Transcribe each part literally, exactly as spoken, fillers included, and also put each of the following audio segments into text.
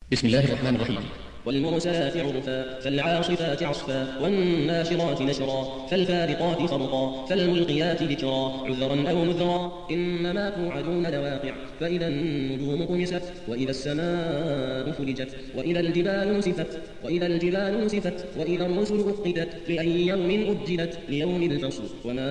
بسم الله الرحمن الرحيم. والمرسلات عرفا فالعاصفات عصفا والناشرات نشرا فالفارقات فرقا فالملقيات ذكرا عذرا أو نذرا إنما توعدون لواقع فإذا النجوم طمست وإذا السماء فرجت وإذا الجبال نسفت وإذا الجبال نسفت وإذا الرسل أقتت لأي يوم أجلت ليوم الفصل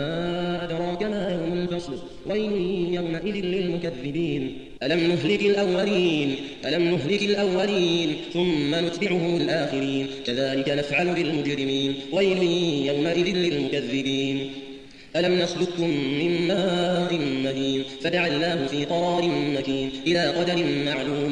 وما أدراك ما يوم الفصل ويل يومئذ للمكذبين ألم نهلك الأولين ألم نهلك الأولين ثم نتبعهم الآخرين كذلك نفعل بالمجرمين ويل يومئذ للمكذبين ألم نخلقكم من ماء مهين فجعلناه في قرار مكين إلى قدر معلوم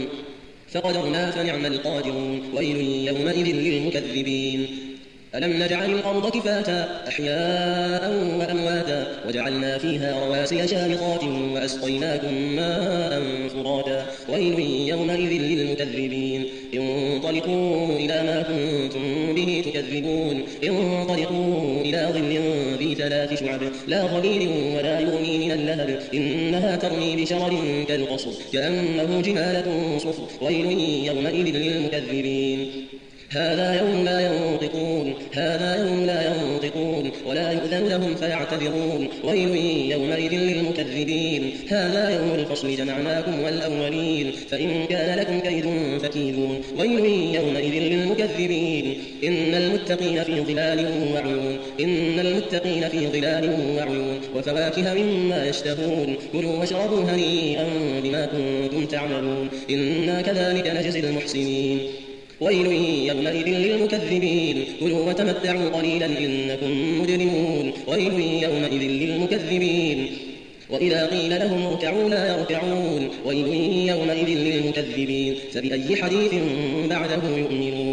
فقدرنا فنعم القادرون ويل يومئذ للمكذبين ألم نجعل الأرض كفاتا أحياء وأمواتا وجعلنا فيها رواسي شامخات وأسقيناكم ماء فراتا ويل يومئذ للمكذبين انطلقوا إلى ما كنتم به تكذبون انطلقوا إلى ظل ذي ثلاث شعب لا ظليل ولا يغني من اللهب إنها ترمي بشرر كالقصر كأنه جمالة صفر ويل يومئذ للمكذبين هذا يوم لا ينطقون هذا يوم لا ينطقون ولا يؤذن لهم فيعتذرون ويل يومئذ للمكذبين هذا يوم الفصل جمعناكم والأولين فإن كان لكم كيد فكيدون ويل يومئذ للمكذبين إن المتقين في ظلال وعيون إن المتقين في ظلال وعيون وفواكه مما يشتهون كلوا واشربوا هنيئا بما كنتم تعملون إنا كذلك نجزي المحسنين ويل يومئذ للمكذبين كلوا وتمتعوا قليلا إنكم مجرمون ويل يومئذ للمكذبين وإذا قيل لهم اركعوا لا يركعون ويل يومئذ للمكذبين فبأي حديث بعده يؤمنون